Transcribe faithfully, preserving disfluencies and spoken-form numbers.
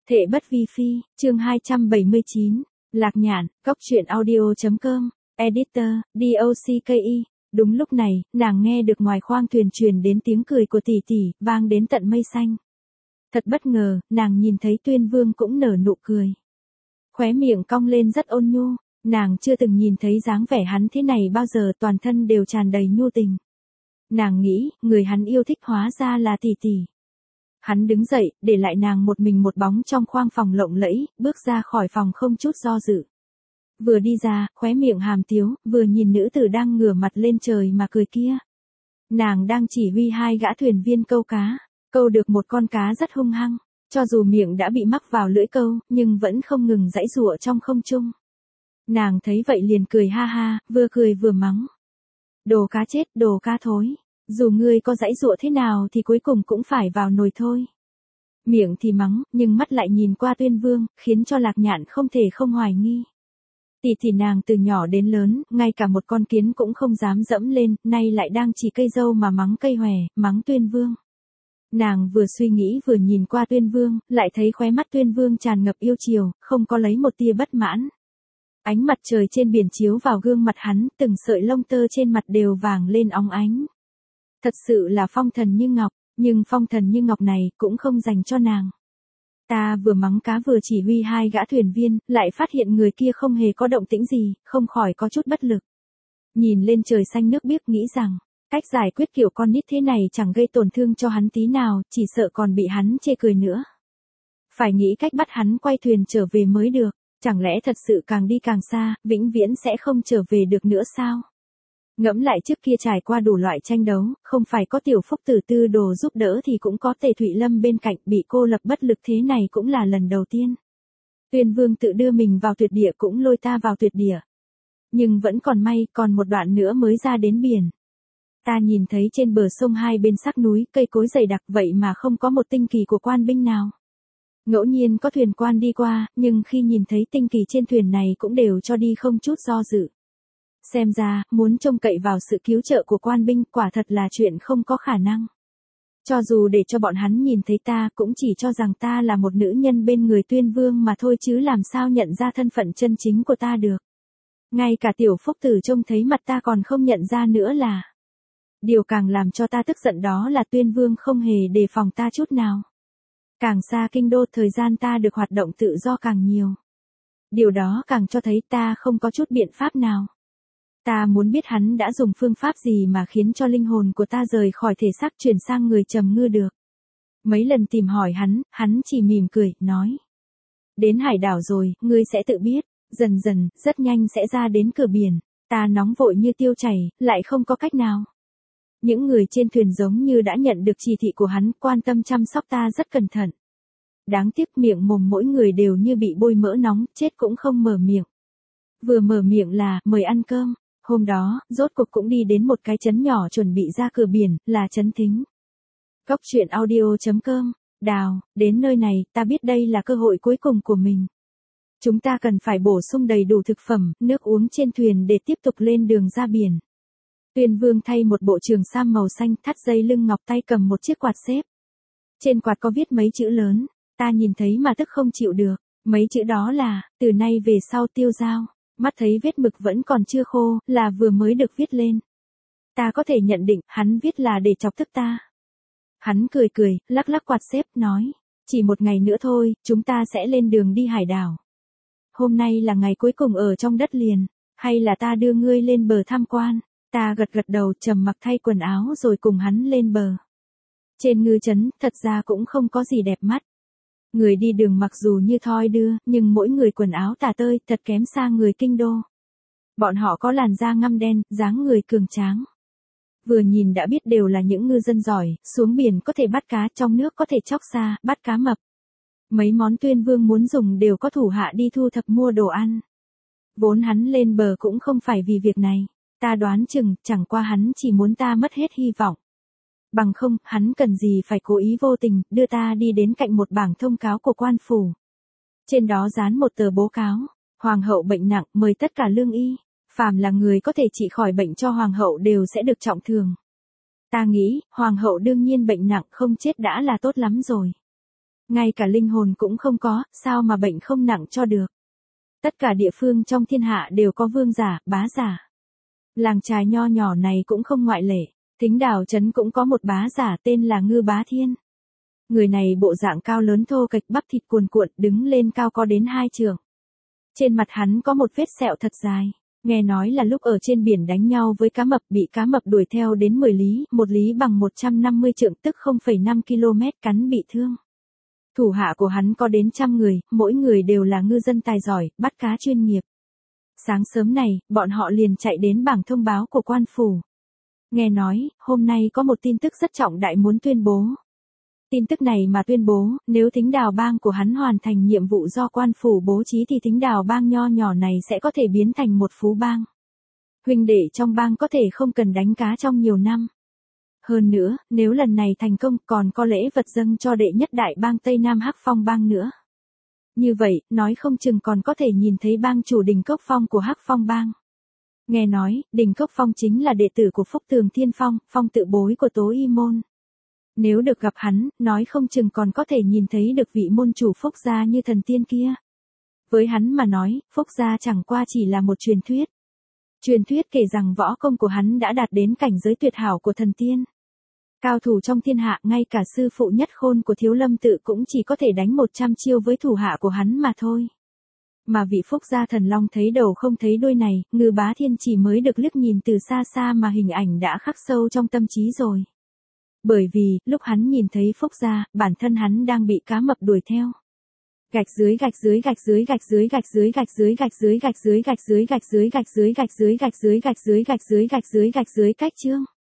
Thệ bất vi phi, chương hai trăm bảy mươi chín, Lạc Nhạn, cốc truyện audio.com, Editor, docky. Đúng lúc này, nàng nghe được ngoài khoang thuyền truyền đến tiếng cười của tỷ tỷ, vang đến tận mây xanh. Thật bất ngờ, nàng nhìn thấy Tuyên Vương cũng nở nụ cười. Khóe miệng cong lên rất ôn nhu, nàng chưa từng nhìn thấy dáng vẻ hắn thế này bao giờ, toàn thân đều tràn đầy nhu tình. Nàng nghĩ, người hắn yêu thích hóa ra là tỷ tỷ. Hắn đứng dậy, để lại nàng một mình một bóng trong khoang phòng lộng lẫy, bước ra khỏi phòng không chút do dự. Vừa đi ra, khóe miệng hàm tiếu, vừa nhìn nữ tử đang ngửa mặt lên trời mà cười kia. Nàng đang chỉ huy hai gã thuyền viên câu cá, câu được một con cá rất hung hăng, cho dù miệng đã bị mắc vào lưỡi câu, nhưng vẫn không ngừng giãy giụa trong không trung. Nàng thấy vậy liền cười ha ha, vừa cười vừa mắng. Đồ cá chết, đồ cá thối. Dù ngươi có giãy giụa thế nào thì cuối cùng cũng phải vào nồi thôi. Miệng thì mắng, nhưng mắt lại nhìn qua Tuyên Vương, khiến cho Lạc Nhạn không thể không hoài nghi. Tỷ tỷ nàng từ nhỏ đến lớn, ngay cả một con kiến cũng không dám dẫm lên, nay lại đang chỉ cây dâu mà mắng cây hòe, mắng Tuyên Vương. Nàng vừa suy nghĩ vừa nhìn qua Tuyên Vương, lại thấy khóe mắt Tuyên Vương tràn ngập yêu chiều, không có lấy một tia bất mãn. Ánh mặt trời trên biển chiếu vào gương mặt hắn, từng sợi lông tơ trên mặt đều vàng lên óng ánh. Thật sự là phong thần như ngọc, nhưng phong thần như ngọc này cũng không dành cho nàng. Ta vừa mắng cá vừa chỉ huy hai gã thuyền viên, lại phát hiện người kia không hề có động tĩnh gì, không khỏi có chút bất lực. Nhìn lên trời xanh nước biếc nghĩ rằng, cách giải quyết kiểu con nít thế này chẳng gây tổn thương cho hắn tí nào, chỉ sợ còn bị hắn chê cười nữa. Phải nghĩ cách bắt hắn quay thuyền trở về mới được, chẳng lẽ thật sự càng đi càng xa, vĩnh viễn sẽ không trở về được nữa sao? Ngẫm lại trước kia trải qua đủ loại tranh đấu, không phải có Tiểu Phúc Tử Tư Đồ giúp đỡ thì cũng có Tề Thụy Lâm bên cạnh, bị cô lập bất lực thế này cũng là lần đầu tiên. Tuyên Vương tự đưa mình vào tuyệt địa cũng lôi ta vào tuyệt địa. Nhưng vẫn còn may, còn một đoạn nữa mới ra đến biển. Ta nhìn thấy trên bờ sông hai bên sắc núi, cây cối dày đặc vậy mà không có một tinh kỳ của quan binh nào. Ngẫu nhiên có thuyền quan đi qua, nhưng khi nhìn thấy tinh kỳ trên thuyền này cũng đều cho đi không chút do dự. Xem ra, muốn trông cậy vào sự cứu trợ của quan binh quả thật là chuyện không có khả năng. Cho dù để cho bọn hắn nhìn thấy ta cũng chỉ cho rằng ta là một nữ nhân bên người Tuyên Vương mà thôi chứ làm sao nhận ra thân phận chân chính của ta được. Ngay cả Tiểu Phúc Tử trông thấy mặt ta còn không nhận ra nữa là. Điều càng làm cho ta tức giận đó là Tuyên Vương không hề đề phòng ta chút nào. Càng xa kinh đô thời gian ta được hoạt động tự do càng nhiều. Điều đó càng cho thấy ta không có chút biện pháp nào. Ta muốn biết hắn đã dùng phương pháp gì mà khiến cho linh hồn của ta rời khỏi thể xác chuyển sang người trầm ngư được. Mấy lần tìm hỏi hắn, hắn chỉ mỉm cười, nói. Đến hải đảo rồi, ngươi sẽ tự biết, dần dần, rất nhanh sẽ ra đến cửa biển. Ta nóng vội như tiêu chảy, lại không có cách nào. Những người trên thuyền giống như đã nhận được chỉ thị của hắn, quan tâm chăm sóc ta rất cẩn thận. Đáng tiếc miệng mồm mỗi người đều như bị bôi mỡ nóng, chết cũng không mở miệng. Vừa mở miệng là, mời ăn cơm. Hôm đó, rốt cuộc cũng đi đến một cái trấn nhỏ chuẩn bị ra cửa biển, là trấn Thính. Cốc truyện audio.com, Đào, đến nơi này, ta biết đây là cơ hội cuối cùng của mình. Chúng ta cần phải bổ sung đầy đủ thực phẩm, nước uống trên thuyền để tiếp tục lên đường ra biển. Tuyên Vương thay một bộ trường sam màu xanh, thắt dây lưng ngọc, tay cầm một chiếc quạt xếp. Trên quạt có viết mấy chữ lớn, ta nhìn thấy mà tức không chịu được, mấy chữ đó là, từ nay về sau tiêu dao. Mắt thấy vết mực vẫn còn chưa khô, là vừa mới được viết lên. Ta có thể nhận định, hắn viết là để chọc tức ta. Hắn cười cười, lắc lắc quạt xếp, nói. Chỉ một ngày nữa thôi, chúng ta sẽ lên đường đi hải đảo. Hôm nay là ngày cuối cùng ở trong đất liền, hay là ta đưa ngươi lên bờ tham quan. Ta gật gật đầu, trầm mặc thay quần áo rồi cùng hắn lên bờ. Trên ngư trấn, thật ra cũng không có gì đẹp mắt. Người đi đường mặc dù như thoi đưa, nhưng mỗi người quần áo tả tơi, thật kém xa người kinh đô. Bọn họ có làn da ngăm đen, dáng người cường tráng. Vừa nhìn đã biết đều là những ngư dân giỏi, xuống biển có thể bắt cá, trong nước có thể chóc xa, bắt cá mập. Mấy món Tuyên Vương muốn dùng đều có thủ hạ đi thu thập mua đồ ăn. Vốn hắn lên bờ cũng không phải vì việc này, ta đoán chừng, chẳng qua hắn chỉ muốn ta mất hết hy vọng. Bằng không, hắn cần gì phải cố ý vô tình, đưa ta đi đến cạnh một bảng thông cáo của quan phủ. Trên đó dán một tờ bố cáo, hoàng hậu bệnh nặng, mời tất cả lương y, phàm là người có thể trị khỏi bệnh cho hoàng hậu đều sẽ được trọng thưởng. Ta nghĩ, hoàng hậu đương nhiên bệnh nặng không chết đã là tốt lắm rồi. Ngay cả linh hồn cũng không có, sao mà bệnh không nặng cho được. Tất cả địa phương trong thiên hạ đều có vương giả, bá giả. Làng trài nho nhỏ này cũng không ngoại lệ. Thính Đào trấn cũng có một bá giả tên là Ngư Bá Thiên. Người này bộ dạng cao lớn thô kệch, bắp thịt cuồn cuộn, đứng lên cao có đến hai trượng. Trên mặt hắn có một vết sẹo thật dài. Nghe nói là lúc ở trên biển đánh nhau với cá mập, bị cá mập đuổi theo đến mười lý, một lý bằng một trăm năm mươi trượng, tức không phẩy năm ki lô mét, cắn bị thương. Thủ hạ của hắn có đến trăm người, mỗi người đều là ngư dân tài giỏi, bắt cá chuyên nghiệp. Sáng sớm này, bọn họ liền chạy đến bảng thông báo của quan phủ. Nghe nói, hôm nay có một tin tức rất trọng đại muốn tuyên bố. Tin tức này mà tuyên bố, nếu Thính Đào bang của hắn hoàn thành nhiệm vụ do quan phủ bố trí thì Thính Đào bang nho nhỏ này sẽ có thể biến thành một phú bang. Huynh đệ trong bang có thể không cần đánh cá trong nhiều năm. Hơn nữa, nếu lần này thành công còn có lễ vật dâng cho đệ nhất đại bang Tây Nam Hắc Phong bang nữa. Như vậy, nói không chừng còn có thể nhìn thấy bang chủ Đình Cốc Phong của Hắc Phong bang. Nghe nói, Đình Cốc Phong chính là đệ tử của Phúc Tường Thiên Phong, phong tự bối của Tố Y Môn. Nếu được gặp hắn, nói không chừng còn có thể nhìn thấy được vị môn chủ Phúc gia như thần tiên kia. Với hắn mà nói, Phúc gia chẳng qua chỉ là một truyền thuyết. Truyền thuyết kể rằng võ công của hắn đã đạt đến cảnh giới tuyệt hảo của thần tiên. Cao thủ trong thiên hạ, ngay cả sư phụ nhất khôn của Thiếu Lâm tự cũng chỉ có thể đánh một trăm chiêu với thủ hạ của hắn mà thôi. Mà vị Phúc gia thần long thấy đầu không thấy đuôi này, Ngư Bá Thiên chỉ mới được liếc nhìn từ xa xa mà hình ảnh đã khắc sâu trong tâm trí rồi. Bởi vì, lúc hắn nhìn thấy Phúc gia, bản thân hắn đang bị cá mập đuổi theo. Gạch dưới gạch dưới gạch dưới gạch dưới gạch dưới gạch dưới gạch dưới gạch dưới gạch dưới gạch dưới gạch dưới gạch dưới gạch dưới gạch dưới gạch dưới gạch dưới gạch dưới cách chương.